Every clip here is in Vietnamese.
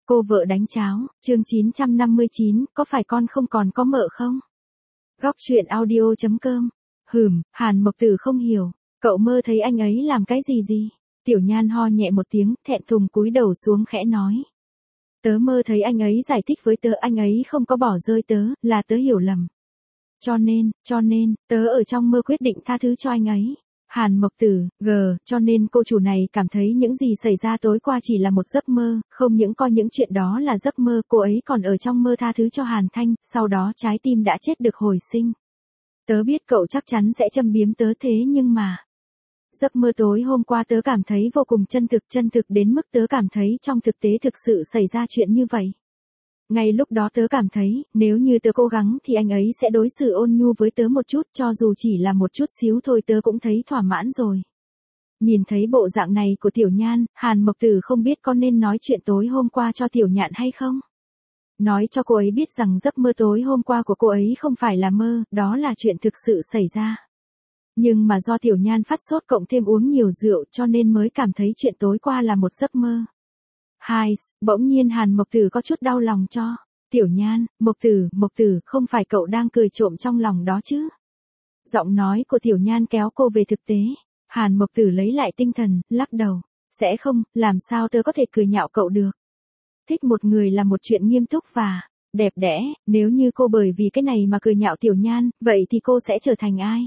Cô vợ đánh cháo, chương 959, có phải con không còn có mợ không? Góc chuyện audio.com. Hàn Mộc Tử không hiểu, cậu mơ thấy anh ấy làm cái gì? Tiểu Nhan ho nhẹ một tiếng, thẹn thùng cúi đầu xuống khẽ nói. Tớ mơ thấy anh ấy giải thích với tớ anh ấy không có bỏ rơi tớ, là tớ hiểu lầm. Cho nên, tớ ở trong mơ quyết định tha thứ cho anh ấy. Hàn Mộc Tử, cho nên cô chủ này cảm thấy những gì xảy ra tối qua chỉ là một giấc mơ, không những coi những chuyện đó là giấc mơ, cô ấy còn ở trong mơ tha thứ cho Hàn Thanh, sau đó trái tim đã chết được hồi sinh. Tớ biết cậu chắc chắn sẽ châm biếm tớ thế nhưng mà... Giấc mơ tối hôm qua tớ cảm thấy vô cùng chân thực đến mức tớ cảm thấy trong thực tế thực sự xảy ra chuyện như vậy. Ngay lúc đó tớ cảm thấy, nếu như tớ cố gắng thì anh ấy sẽ đối xử ôn nhu với tớ một chút, cho dù chỉ là một chút xíu thôi tớ cũng thấy thỏa mãn rồi. Nhìn thấy bộ dạng này của Tiểu Nhan, Hàn Mộc Tử không biết có nên nói chuyện tối hôm qua cho Tiểu Nhạn hay không? Nói cho cô ấy biết rằng giấc mơ tối hôm qua của cô ấy không phải là mơ, đó là chuyện thực sự xảy ra. Nhưng mà do Tiểu Nhan phát sốt cộng thêm uống nhiều rượu cho nên mới cảm thấy chuyện tối qua là một giấc mơ. Bỗng nhiên Hàn Mộc Tử có chút đau lòng cho. Tiểu Nhan, Mộc Tử, không phải cậu đang cười trộm trong lòng đó chứ? Giọng nói của Tiểu Nhan kéo cô về thực tế. Hàn Mộc Tử lấy lại tinh thần, lắc đầu. Sẽ không, làm sao tớ có thể cười nhạo cậu được? Thích một người là một chuyện nghiêm túc và đẹp đẽ, nếu như cô bởi vì cái này mà cười nhạo Tiểu Nhan, vậy thì cô sẽ trở thành ai?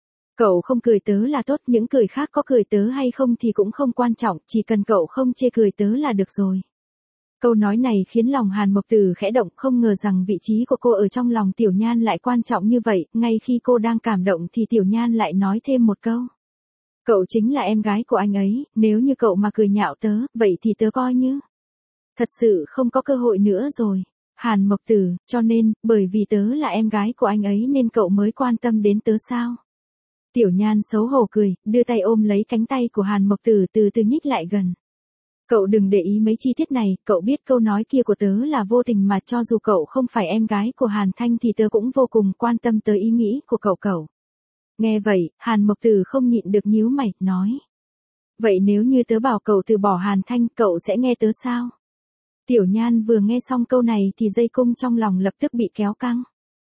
Cậu không cười tớ là tốt, những người khác có cười tớ hay không thì cũng không quan trọng, chỉ cần cậu không chê cười tớ là được rồi. Câu nói này khiến lòng Hàn Mộc Tử khẽ động, không ngờ rằng vị trí của cô ở trong lòng Tiểu Nhan lại quan trọng như vậy, ngay khi cô đang cảm động thì Tiểu Nhan lại nói thêm một câu. Cậu chính là em gái của anh ấy, nếu như cậu mà cười nhạo tớ, vậy thì tớ coi như thật sự không có cơ hội nữa rồi. Hàn Mộc Tử, cho nên, bởi vì tớ là em gái của anh ấy nên cậu mới quan tâm đến tớ sao? Tiểu Nhan xấu hổ cười, đưa tay ôm lấy cánh tay của Hàn Mộc Tử từ từ nhích lại gần. Cậu đừng để ý mấy chi tiết này, cậu biết câu nói kia của tớ là vô tình mà, cho dù cậu không phải em gái của Hàn Thanh thì tớ cũng vô cùng quan tâm tới ý nghĩ của cậu. Nghe vậy, Hàn Mộc Tử không nhịn được nhíu mày, nói. Vậy nếu như tớ bảo cậu từ bỏ Hàn Thanh, cậu sẽ nghe tớ sao? Tiểu Nhan vừa nghe xong câu này thì dây cung trong lòng lập tức bị kéo căng.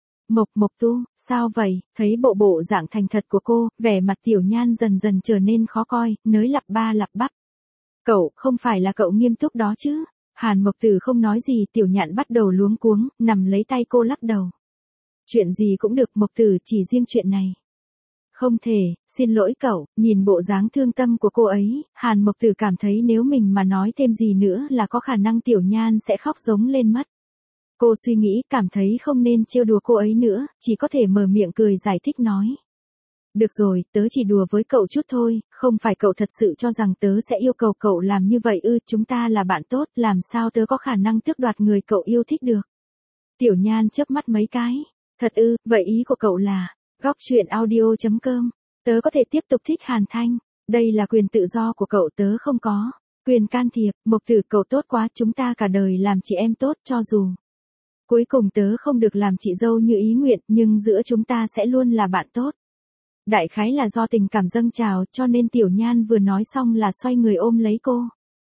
Mộc Tu, sao vậy? Thấy bộ dạng thành thật của cô, vẻ mặt Tiểu Nhan dần dần trở nên khó coi, nới lặp ba lặp bắp. Cậu, không phải là cậu nghiêm túc đó chứ? Hàn Mộc Tử không nói gì, Tiểu Nhạn bắt đầu luống cuống, nằm lấy tay cô lắc đầu. Chuyện gì cũng được, Mộc Tử, chỉ riêng chuyện này. Không thể, xin lỗi cậu, nhìn bộ dáng thương tâm của cô ấy, Hàn Mộc Tử cảm thấy nếu mình mà nói thêm gì nữa là có khả năng Tiểu Nhan sẽ khóc giống lên mất. Cô suy nghĩ, cảm thấy không nên trêu đùa cô ấy nữa, chỉ có thể mở miệng cười giải thích nói. Được rồi, tớ chỉ đùa với cậu chút thôi, không phải cậu thật sự cho rằng tớ sẽ yêu cầu cậu làm như vậy ư? Chúng ta là bạn tốt, làm sao tớ có khả năng tước đoạt người cậu yêu thích được? Tiểu Nhan chớp mắt mấy cái. Thật ư, vậy ý của cậu là, góc chuyện audio.com, tớ có thể tiếp tục thích Hàn Thanh, đây là quyền tự do của cậu, tớ không có quyền can thiệp. Mộc Tử, cậu tốt quá, chúng ta cả đời làm chị em tốt, cho dù cuối cùng tớ không được làm chị dâu như ý nguyện, nhưng giữa chúng ta sẽ luôn là bạn tốt. Đại khái là do tình cảm dâng trào cho nên Tiểu Nhan vừa nói xong là xoay người ôm lấy cô.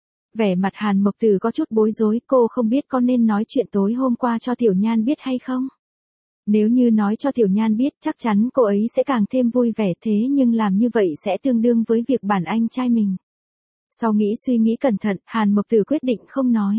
Vẻ mặt Hàn Mộc Tử có chút bối rối, cô không biết có nên nói chuyện tối hôm qua cho Tiểu Nhan biết hay không. Nếu như nói cho Tiểu Nhan biết chắc chắn cô ấy sẽ càng thêm vui vẻ, thế nhưng làm như vậy sẽ tương đương với việc bản anh trai mình. Sau suy nghĩ cẩn thận, Hàn Mộc Tử quyết định không nói.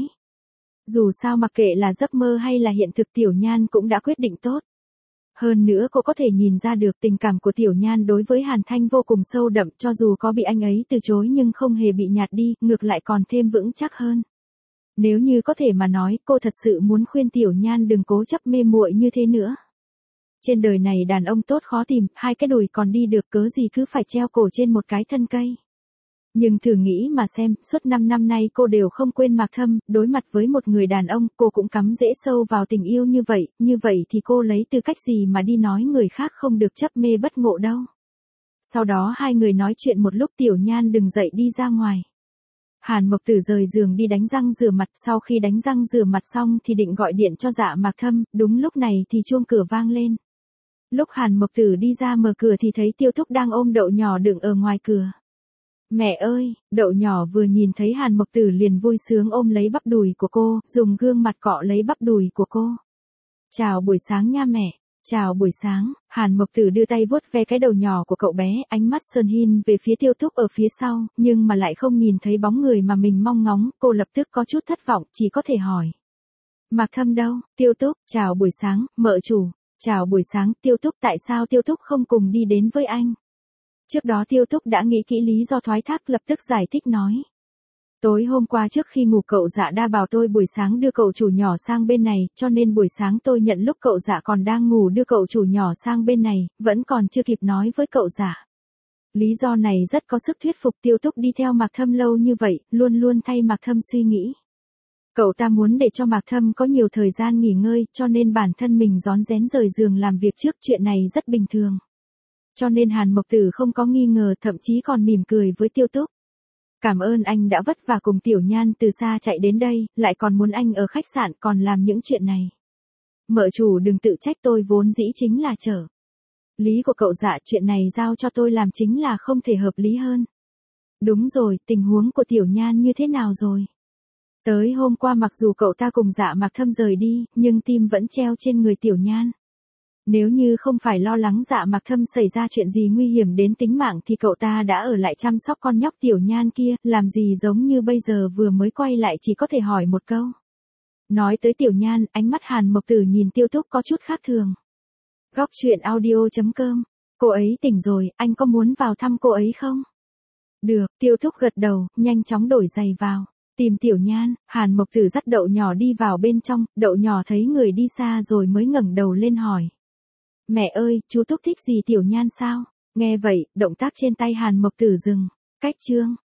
Dù sao mặc kệ là giấc mơ hay là hiện thực Tiểu Nhan cũng đã quyết định tốt. Hơn nữa cô có thể nhìn ra được tình cảm của Tiểu Nhan đối với Hàn Thanh vô cùng sâu đậm, cho dù có bị anh ấy từ chối nhưng không hề bị nhạt đi, ngược lại còn thêm vững chắc hơn. Nếu như có thể mà nói, cô thật sự muốn khuyên Tiểu Nhan đừng cố chấp mê muội như thế nữa. Trên đời này đàn ông tốt khó tìm, hai cái đùi còn đi được, cớ gì cứ phải treo cổ trên một cái thân cây. Nhưng thử nghĩ mà xem, suốt 5 năm nay cô đều không quên Mạc Thâm, đối mặt với một người đàn ông, cô cũng cắm rễ sâu vào tình yêu như vậy thì cô lấy tư cách gì mà đi nói người khác không được chấp mê bất ngộ đâu. Sau đó hai người nói chuyện một lúc, Tiểu Nhan đứng dậy đi ra ngoài. Hàn Mộc Tử rời giường đi đánh răng rửa mặt, sau khi đánh răng rửa mặt xong thì định gọi điện cho Dạ Mạc Thâm, đúng lúc này thì chuông cửa vang lên. Lúc Hàn Mộc Tử đi ra mở cửa thì thấy Tiêu Thúc đang ôm đậu nhỏ đựng ở ngoài cửa. Mẹ ơi, đậu nhỏ vừa nhìn thấy Hàn Mộc Tử liền vui sướng ôm lấy bắp đùi của cô, dùng gương mặt cọ lấy bắp đùi của cô. Chào buổi sáng nha mẹ. Chào buổi sáng, Hàn Mộc Tử đưa tay vuốt ve cái đầu nhỏ của cậu bé, ánh mắt Sơn Hin về phía Tiêu Túc ở phía sau, nhưng mà lại không nhìn thấy bóng người mà mình mong ngóng, cô lập tức có chút thất vọng, chỉ có thể hỏi. Mạc Thâm đâu? Tiêu Túc, chào buổi sáng, mợ chủ. Chào buổi sáng, Tiêu Túc, tại sao Tiêu Túc không cùng đi đến với anh? Trước đó Tiêu Túc đã nghĩ kỹ lý do thoái thác, lập tức giải thích nói. Tối hôm qua trước khi ngủ cậu Dạ đã bảo tôi buổi sáng đưa cậu chủ nhỏ sang bên này, cho nên buổi sáng tôi nhận lúc cậu Dạ còn đang ngủ đưa cậu chủ nhỏ sang bên này, vẫn còn chưa kịp nói với cậu Dạ. Lý do này rất có sức thuyết phục. Tiêu Túc đi theo Mạc Thâm lâu như vậy, luôn luôn thay Mạc Thâm suy nghĩ. Cậu ta muốn để cho Mạc Thâm có nhiều thời gian nghỉ ngơi, cho nên bản thân mình rón rén rời giường làm việc trước, chuyện này rất bình thường. Cho nên Hàn Mộc Tử không có nghi ngờ, thậm chí còn mỉm cười với Tiêu Túc. Cảm ơn anh đã vất vả cùng Tiểu Nhan từ xa chạy đến đây, lại còn muốn anh ở khách sạn còn làm những chuyện này. Mợ chủ đừng tự trách, tôi vốn dĩ chính là trở lý của cậu Dạ, chuyện này giao cho tôi làm chính là không thể hợp lý hơn. Đúng rồi, tình huống của Tiểu Nhan như thế nào rồi? Tới hôm qua mặc dù cậu ta cùng Dạ Mạc Thâm rời đi, nhưng tim vẫn treo trên người Tiểu Nhan. Nếu như không phải lo lắng Dạ Mạc Thâm xảy ra chuyện gì nguy hiểm đến tính mạng thì cậu ta đã ở lại chăm sóc con nhóc Tiểu Nhan kia, làm gì giống như bây giờ vừa mới quay lại chỉ có thể hỏi một câu. Nói tới Tiểu Nhan, ánh mắt Hàn Mộc Tử nhìn Tiêu Túc có chút khác thường. Góc truyện audio.com. Cô ấy tỉnh rồi, anh có muốn vào thăm cô ấy không? Được, Tiêu Túc gật đầu, nhanh chóng đổi giày vào. Tìm Tiểu Nhan, Hàn Mộc Tử dắt đậu nhỏ đi vào bên trong, đậu nhỏ thấy người đi xa rồi mới ngẩng đầu lên hỏi. Mẹ ơi, chú Túc thích gì Tiểu Nhan sao? Nghe vậy, động tác trên tay Hàn Mộc Tử dừng. Cách chương.